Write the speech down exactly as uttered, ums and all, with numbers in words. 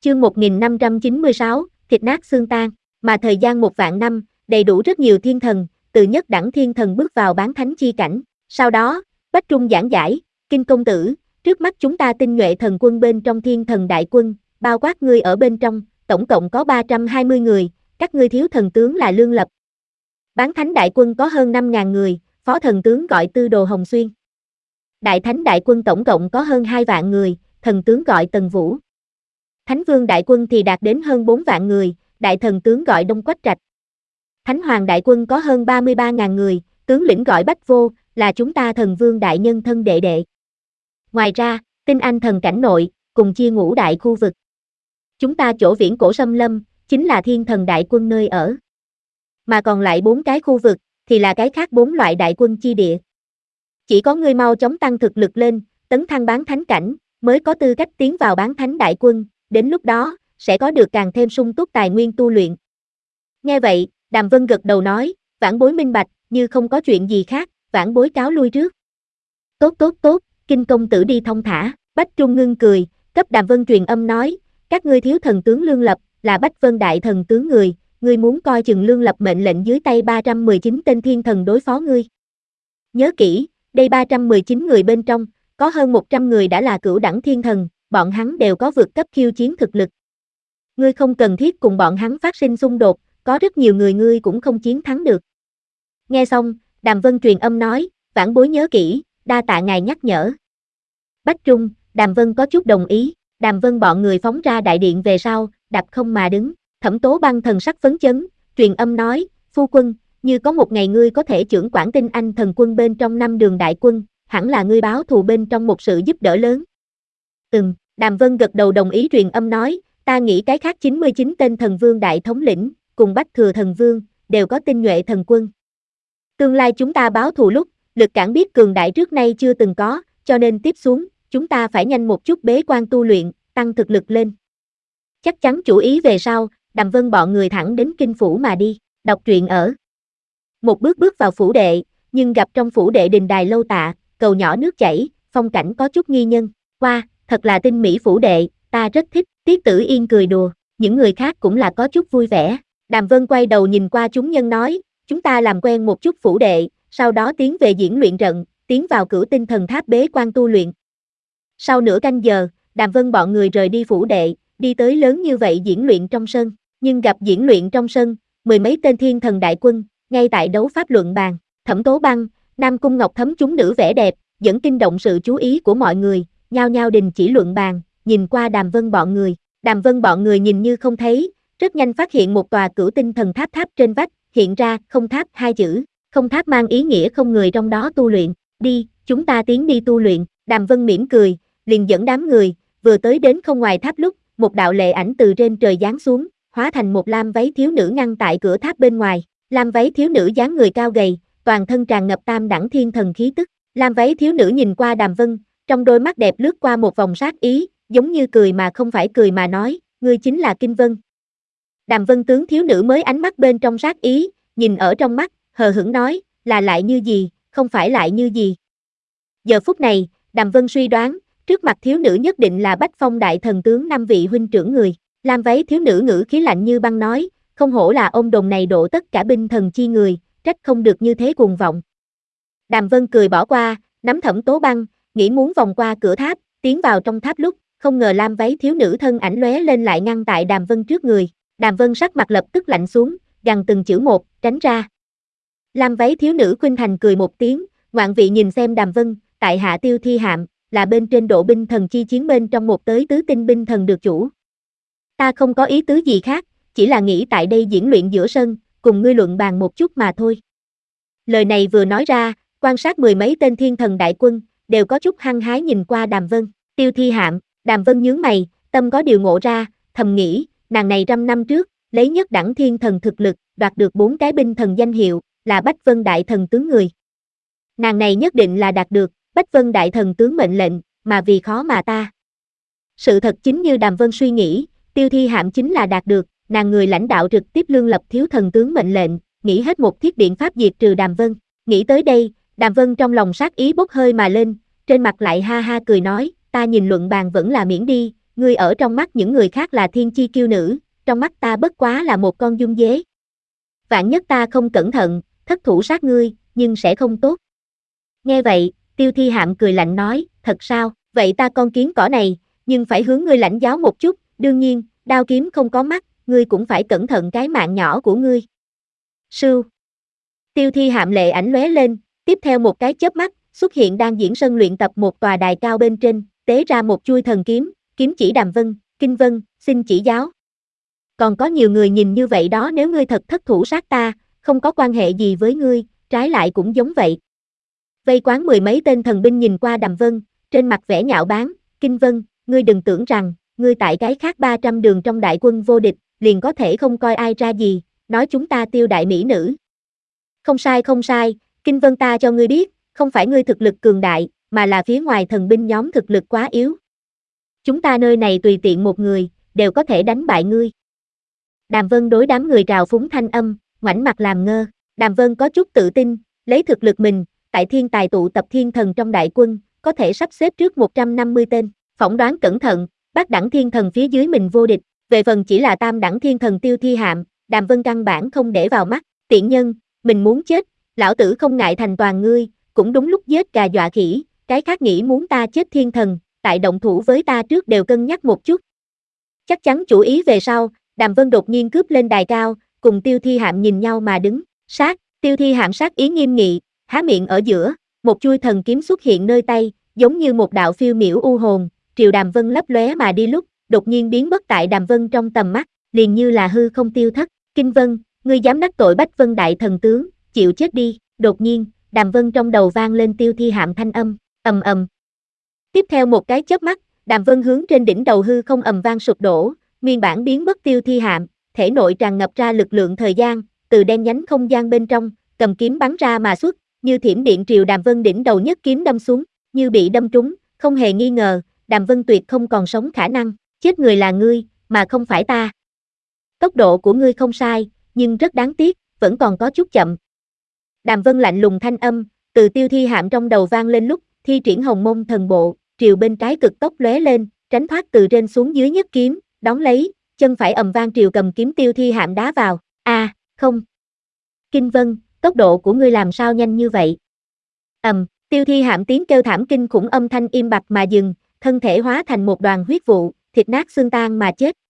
Chương một nghìn năm trăm chín mươi sáu, thịt nát xương tan, mà thời gian một vạn năm, đầy đủ rất nhiều thiên thần, từ nhất đẳng thiên thần bước vào bán thánh chi cảnh. Sau đó, Bách Trung giảng giải, Kinh công tử, trước mắt chúng ta tinh nhuệ thần quân bên trong thiên thần đại quân, bao quát ngươi ở bên trong, tổng cộng có ba trăm hai mươi người, các ngươi thiếu thần tướng là Lương Lập. Bán thánh đại quân có hơn năm nghìn người, phó thần tướng gọi Tư Đồ Hồng Xuyên. Đại thánh đại quân tổng cộng có hơn hai vạn người, thần tướng gọi Tần Vũ. Thánh vương đại quân thì đạt đến hơn bốn vạn người, đại thần tướng gọi Đông Quách Trạch. Thánh hoàng đại quân có hơn ba mươi ba nghìn người, tướng lĩnh gọi Bách Vô, là chúng ta thần vương đại nhân thân đệ đệ. Ngoài ra, tinh anh thần cảnh nội, cùng chia ngũ đại khu vực. Chúng ta chỗ viễn cổ xâm lâm, chính là thiên thần đại quân nơi ở. Mà còn lại bốn cái khu vực, thì là cái khác bốn loại đại quân chi địa. Chỉ có ngươi mau chóng tăng thực lực lên, tấn thăng bán thánh cảnh, mới có tư cách tiến vào bán thánh đại quân, đến lúc đó, sẽ có được càng thêm sung túc tài nguyên tu luyện. Nghe vậy, Đàm Vân gật đầu nói, vãn bối minh bạch, như không có chuyện gì khác, vãn bối cáo lui trước. Tốt tốt tốt, Kinh công tử đi thông thả, Bách Trung ngưng cười, cấp Đàm Vân truyền âm nói, các ngươi thiếu thần tướng Lương Lập, là Bách Vân đại thần tướng người, ngươi muốn coi chừng Lương Lập mệnh lệnh dưới tay ba trăm mười chín tên thiên thần đối phó ngươi. Nhớ kỹ, đây ba trăm mười chín người bên trong, có hơn một trăm người đã là cửu đẳng thiên thần, bọn hắn đều có vượt cấp khiêu chiến thực lực. Ngươi không cần thiết cùng bọn hắn phát sinh xung đột, có rất nhiều người ngươi cũng không chiến thắng được. Nghe xong, Đàm Vân truyền âm nói, vãn bối nhớ kỹ, đa tạ ngài nhắc nhở. Bách Trung, Đàm Vân có chút đồng ý, Đàm Vân bọn người phóng ra đại điện về sau, đạp không mà đứng, Thẩm Tố Băng thần sắc phấn chấn, truyền âm nói, phu quân, như có một ngày ngươi có thể trưởng quản tinh anh thần quân bên trong năm đường đại quân, hẳn là ngươi báo thù bên trong một sự giúp đỡ lớn. Ừm, Đàm Vân gật đầu đồng ý truyền âm nói, ta nghĩ cái khác chín mươi chín tên thần vương đại thống lĩnh, cùng Bách Thừa thần vương, đều có tinh nhuệ thần quân. Tương lai chúng ta báo thù lúc, lực cản biết cường đại trước nay chưa từng có, cho nên tiếp xuống, chúng ta phải nhanh một chút bế quan tu luyện, tăng thực lực lên. Chắc chắn chủ ý về sau, Đàm Vân bọn người thẳng đến kinh phủ mà đi, đọc truyện ở. Một bước bước vào phủ đệ, nhưng gặp trong phủ đệ đình đài lâu tạ, cầu nhỏ nước chảy, phong cảnh có chút nghi nhân. Qua, thật là tinh mỹ phủ đệ, ta rất thích. Tiết Tử Yên cười đùa, những người khác cũng là có chút vui vẻ. Đàm Vân quay đầu nhìn qua chúng nhân nói, chúng ta làm quen một chút phủ đệ, sau đó tiến về diễn luyện trận, tiến vào cửu tinh thần tháp bế quan tu luyện. Sau nửa canh giờ, Đàm Vân bọn người rời đi phủ đệ, đi tới lớn như vậy diễn luyện trong sân, nhưng gặp diễn luyện trong sân, mười mấy tên thiên thần đại quân, ngay tại đấu pháp luận bàn, Thẩm Tố Băng, Nam Cung Ngọc Thấm chúng nữ vẻ đẹp, dẫn kinh động sự chú ý của mọi người, nhao nhao đình chỉ luận bàn, nhìn qua Đàm Vân bọn người, Đàm Vân bọn người nhìn như không thấy, rất nhanh phát hiện một tòa cửu tinh thần tháp tháp trên vách, hiện ra không tháp hai chữ, không tháp mang ý nghĩa không người trong đó tu luyện, đi, chúng ta tiến đi tu luyện, Đàm Vân mỉm cười, liền dẫn đám người, vừa tới đến không ngoài tháp lúc, một đạo lệ ảnh từ trên trời giáng xuống, hóa thành một lam váy thiếu nữ ngăn tại cửa tháp bên ngoài, lam váy thiếu nữ dáng người cao gầy, toàn thân tràn ngập tam đẳng thiên thần khí tức, lam váy thiếu nữ nhìn qua Đàm Vân, trong đôi mắt đẹp lướt qua một vòng sát ý, giống như cười mà không phải cười mà nói, ngươi chính là Kinh Vân. Đàm Vân tướng thiếu nữ mới ánh mắt bên trong sát ý, nhìn ở trong mắt, hờ hững nói, là lại như gì, không phải lại như gì. Giờ phút này, Đàm Vân suy đoán, trước mặt thiếu nữ nhất định là Bách Phong đại thần tướng năm vị huynh trưởng người, lam váy thiếu nữ ngữ khí lạnh như băng nói, không hổ là ông đồn này độ tất cả binh thần chi người, trách không được như thế cuồng vọng. Đàm Vân cười bỏ qua, nắm Thẩm Tố Băng, nghĩ muốn vòng qua cửa tháp, tiến vào trong tháp lúc, không ngờ lam váy thiếu nữ thân ảnh lóe lên lại ngăn tại Đàm Vân trước người, Đàm Vân sắc mặt lập tức lạnh xuống, gằn từng chữ một, tránh ra. Lam váy thiếu nữ khuynh thành cười một tiếng, ngoạn vị nhìn xem Đàm Vân, tại hạ Tiêu Thi Hạm, là bên trên độ binh thần chi chiến bên trong một tới tứ tinh binh thần được chủ. Ta không có ý tứ gì khác, chỉ là nghĩ tại đây diễn luyện giữa sân, cùng ngươi luận bàn một chút mà thôi. Lời này vừa nói ra, quan sát mười mấy tên thiên thần đại quân, đều có chút hăng hái nhìn qua Đàm Vân, Tiêu Thi Hạm, Đàm Vân nhướng mày, tâm có điều ngộ ra, thầm nghĩ, nàng này trăm năm trước, lấy nhất đẳng thiên thần thực lực, đoạt được bốn cái binh thần danh hiệu, là Bách Vân đại thần tướng người. Nàng này nhất định là đạt được, Bách Vân đại thần tướng mệnh lệnh, mà vì khó mà ta. Sự thật chính như Đàm Vân suy nghĩ, Tiêu Thi Hạm chính là đạt được, nàng người lãnh đạo trực tiếp Lương Lập thiếu thần tướng mệnh lệnh, nghĩ hết một thiết biện pháp diệt trừ Đàm Vân. Nghĩ tới đây, Đàm Vân trong lòng sát ý bốc hơi mà lên, trên mặt lại ha ha cười nói, ta nhìn luận bàn vẫn là miễn đi, ngươi ở trong mắt những người khác là thiên chi kiêu nữ, trong mắt ta bất quá là một con dung dế. Vạn nhất ta không cẩn thận, thất thủ sát ngươi, nhưng sẽ không tốt. Nghe vậy, Tiêu Thi Hạm cười lạnh nói, thật sao, vậy ta con kiến cỏ này, nhưng phải hướng ngươi lãnh giáo một chút, đương nhiên, đao kiếm không có mắt, ngươi cũng phải cẩn thận cái mạng nhỏ của ngươi. Sưu. Tiêu Thi Hạm lệ ảnh lóe lên, tiếp theo một cái chớp mắt, xuất hiện đang diễn sân luyện tập một tòa đài cao bên trên, tế ra một chuôi thần kiếm, kiếm chỉ Đàm Vân, Kinh Vân, xin chỉ giáo. Còn có nhiều người nhìn như vậy đó, nếu ngươi thật thất thủ sát ta, không có quan hệ gì với ngươi, trái lại cũng giống vậy. Vây quán mười mấy tên thần binh nhìn qua Đàm Vân, trên mặt vẻ nhạo báng, Kinh Vân, ngươi đừng tưởng rằng, ngươi tại cái khác ba trăm đường trong đại quân vô địch, liền có thể không coi ai ra gì, nói chúng ta Tiêu đại mỹ nữ. Không sai không sai, Kinh Vân ta cho ngươi biết, không phải ngươi thực lực cường đại, mà là phía ngoài thần binh nhóm thực lực quá yếu. Chúng ta nơi này tùy tiện một người, đều có thể đánh bại ngươi. Đàm Vân đối đám người trào phúng thanh âm, ngoảnh mặt làm ngơ. Đàm Vân có chút tự tin, lấy thực lực mình, tại thiên tài tụ tập thiên thần trong đại quân, có thể sắp xếp trước một trăm năm mươi tên. Phỏng đoán cẩn thận, bát đẳng thiên thần phía dưới mình vô địch. Về phần chỉ là tam đẳng thiên thần Tiêu Thi Hạm, Đàm Vân căn bản không để vào mắt. Tiện nhân, mình muốn chết, lão tử không ngại thành toàn ngươi, cũng đúng lúc giết gà dọa khỉ, cái khác nghĩ muốn ta chết thiên thần, tại động thủ với ta trước đều cân nhắc một chút. Chắc chắn chủ ý về sau, Đàm Vân đột nhiên cướp lên đài cao, cùng Tiêu Thi Hạm nhìn nhau mà đứng, sát, Tiêu Thi Hạm sát ý nghiêm nghị, há miệng ở giữa, một chuôi thần kiếm xuất hiện nơi tay, giống như một đạo phiêu miểu u hồn, triều Đàm Vân lấp lóe mà đi lúc, đột nhiên biến mất tại Đàm Vân trong tầm mắt, liền như là hư không tiêu thất. Kinh Vân, ngươi dám đắc tội Bách Vân đại thần tướng, chịu chết đi. Đột nhiên, Đàm Vân trong đầu vang lên Tiêu Thi Hạm thanh âm, ầm ầm. Tiếp theo một cái chớp mắt, Đàm Vân hướng trên đỉnh đầu hư không ầm vang sụp đổ, nguyên bản biến mất Tiêu Thi Hạm, thể nội tràn ngập ra lực lượng thời gian, từ đen nhánh không gian bên trong, cầm kiếm bắn ra mà xuất, như thiểm điện triều Đàm Vân đỉnh đầu nhất kiếm đâm xuống, như bị đâm trúng, không hề nghi ngờ, Đàm Vân tuyệt không còn sống khả năng, chết người là ngươi, mà không phải ta. Tốc độ của ngươi không sai, nhưng rất đáng tiếc, vẫn còn có chút chậm. Đàm Vân lạnh lùng thanh âm, từ Tiêu Thi Hạm trong đầu vang lên lúc, thi triển Hồng Mông thần bộ, triều bên trái cực tốc lóe lên, tránh thoát từ trên xuống dưới nhất kiếm, đón lấy, chân phải ầm vang triều cầm kiếm Tiêu Thi Hạm đá vào. A, à, không. Kinh Vân, tốc độ của ngươi làm sao nhanh như vậy? Ầm, um, Tiêu Thi Hạm tiếng kêu thảm kinh khủng âm thanh im bặt mà dừng, thân thể hóa thành một đoàn huyết vụ, thịt nát xương tan mà chết.